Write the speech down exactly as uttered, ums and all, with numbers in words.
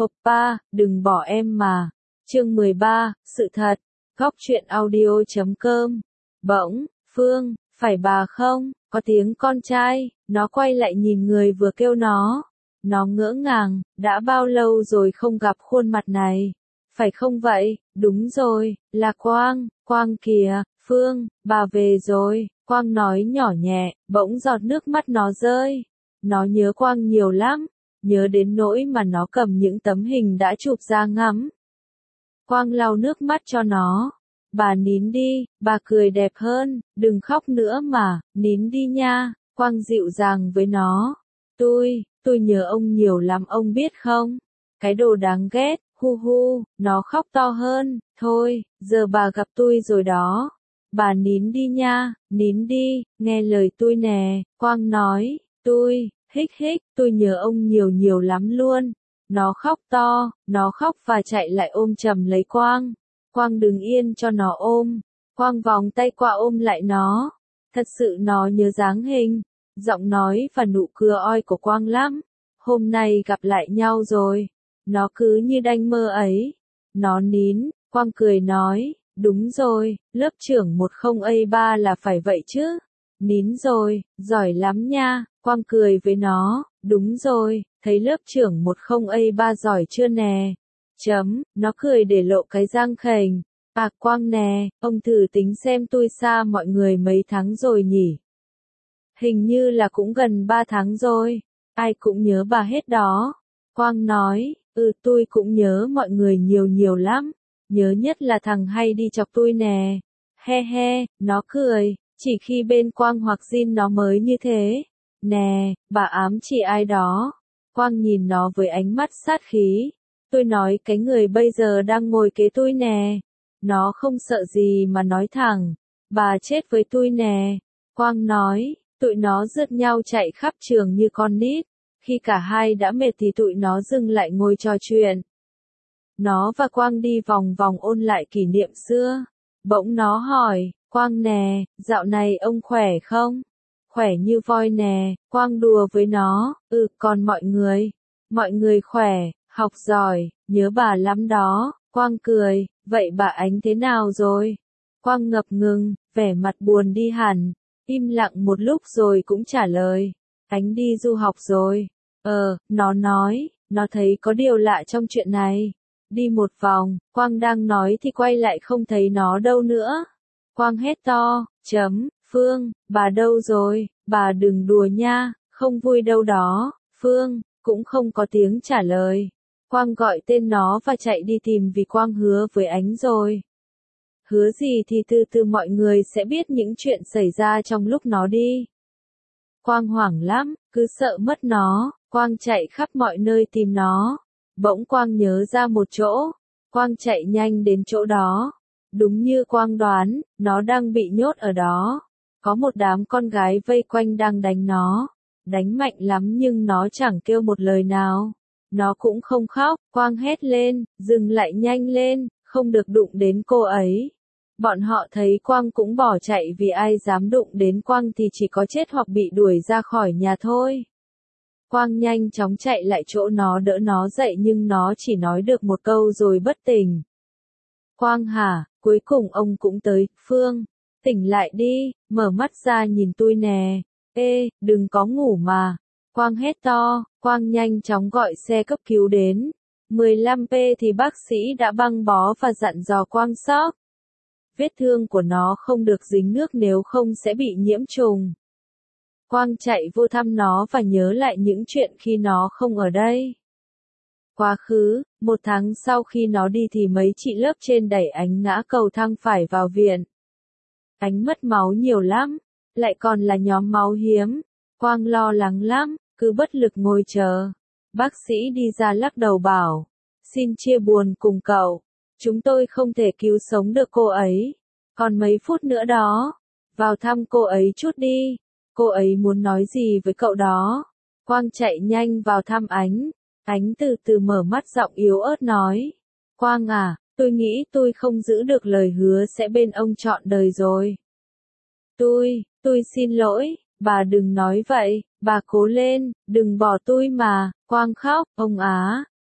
Oppa, đừng bỏ em mà. Chương mười ba, sự thật. Góc truyện audio chấm com. Bỗng, Phương, phải bà không? Có tiếng con trai, nó quay lại nhìn người vừa kêu nó. Nó ngỡ ngàng, đã bao lâu rồi không gặp khuôn mặt này. Phải không vậy? Đúng rồi, là Quang, Quang kìa, Phương, bà về rồi. Quang nói nhỏ nhẹ, bỗng giọt nước mắt nó rơi. Nó nhớ Quang nhiều lắm, nhớ đến nỗi mà nó cầm những tấm hình đã chụp ra ngắm. Quang lau nước mắt cho nó. Bà nín đi, bà cười đẹp hơn, đừng khóc nữa mà, nín đi nha. Quang dịu dàng với nó. Tôi, tôi nhớ ông nhiều lắm ông biết không? Cái đồ đáng ghét, hu hu, nó khóc to hơn, thôi, giờ bà gặp tôi rồi đó. Bà nín đi nha, nín đi, nghe lời tôi nè, Quang nói, tôi, hích hích, tôi nhớ ông nhiều nhiều lắm luôn. Nó khóc to, nó khóc và chạy lại ôm chầm lấy Quang. Quang đứng yên cho nó ôm. Quang vòng tay qua ôm lại nó. Thật sự nó nhớ dáng hình, giọng nói và nụ cười oi của Quang lắm. Hôm nay gặp lại nhau rồi. Nó cứ như đanh mơ ấy. Nó nín, Quang cười nói, đúng rồi, lớp trưởng một không A ba là phải vậy chứ. Nín rồi, giỏi lắm nha, Quang cười với nó, đúng rồi, thấy lớp trưởng một không A ba giỏi chưa nè. Chấm, nó cười để lộ cái răng khènh. À Quang nè, ông thử tính xem tôi xa mọi người mấy tháng rồi nhỉ? Hình như là cũng gần ba tháng rồi. Ai cũng nhớ bà hết đó. Quang nói, ừ tôi cũng nhớ mọi người nhiều nhiều lắm. Nhớ nhất là thằng hay đi chọc tôi nè. He he, nó cười, chỉ khi bên Quang hoặc Jin nó mới như thế. Nè, bà ám chỉ ai đó. Quang nhìn nó với ánh mắt sát khí. Tôi nói cái người bây giờ đang ngồi kế tôi nè. Nó không sợ gì mà nói thẳng. Bà chết với tôi nè. Quang nói, tụi nó rượt nhau chạy khắp trường như con nít. Khi cả hai đã mệt thì tụi nó dừng lại ngồi trò chuyện. Nó và Quang đi vòng vòng ôn lại kỷ niệm xưa. Bỗng nó hỏi, Quang nè, dạo này ông khỏe không? Khỏe như voi nè, Quang đùa với nó, ừ, còn mọi người? Mọi người khỏe, học giỏi, nhớ bà lắm đó. Quang cười, vậy bà Ánh thế nào rồi? Quang ngập ngừng, vẻ mặt buồn đi hẳn, im lặng một lúc rồi cũng trả lời, Ánh đi du học rồi. Ờ, nó nói, nó thấy có điều lạ trong chuyện này. Đi một vòng, Quang đang nói thì quay lại không thấy nó đâu nữa. Quang hét to, chấm, Phương, bà đâu rồi, bà đừng đùa nha, không vui đâu đó. Phương, cũng không có tiếng trả lời. Quang gọi tên nó và chạy đi tìm vì Quang hứa với Ánh rồi. Hứa gì thì từ từ mọi người sẽ biết những chuyện xảy ra trong lúc nó đi. Quang hoảng lắm, cứ sợ mất nó, Quang chạy khắp mọi nơi tìm nó. Bỗng Quang nhớ ra một chỗ, Quang chạy nhanh đến chỗ đó. Đúng như Quang đoán, nó đang bị nhốt ở đó. Có một đám con gái vây quanh đang đánh nó. Đánh mạnh lắm nhưng nó chẳng kêu một lời nào. Nó cũng không khóc, Quang hét lên, dừng lại nhanh lên, không được đụng đến cô ấy. Bọn họ thấy Quang cũng bỏ chạy vì ai dám đụng đến Quang thì chỉ có chết hoặc bị đuổi ra khỏi nhà thôi. Quang nhanh chóng chạy lại chỗ nó đỡ nó dậy nhưng nó chỉ nói được một câu rồi bất tỉnh. Quang hả, cuối cùng ông cũng tới, Phương, tỉnh lại đi, mở mắt ra nhìn tôi nè, ê, đừng có ngủ mà. Quang hét to, Quang nhanh chóng gọi xe cấp cứu đến. mười lăm p thì bác sĩ đã băng bó và dặn dò Quang sóc. Vết thương của nó không được dính nước nếu không sẽ bị nhiễm trùng. Quang chạy vô thăm nó và nhớ lại những chuyện khi nó không ở đây. Quá khứ, một tháng sau khi nó đi thì mấy chị lớp trên đẩy Ánh ngã cầu thang phải vào viện. Ánh mất máu nhiều lắm, lại còn là nhóm máu hiếm. Quang lo lắng lắm, cứ bất lực ngồi chờ. Bác sĩ đi ra lắc đầu bảo, xin chia buồn cùng cậu. Chúng tôi không thể cứu sống được cô ấy. Còn mấy phút nữa đó. Vào thăm cô ấy chút đi. Cô ấy muốn nói gì với cậu đó. Quang chạy nhanh vào thăm Ánh. Ánh từ từ mở mắt giọng yếu ớt nói. Quang à, tôi nghĩ tôi không giữ được lời hứa sẽ bên ông trọn đời rồi. Tôi, tôi xin lỗi, bà đừng nói vậy, bà cố lên, đừng bỏ tôi mà. Quang khóc, ông á,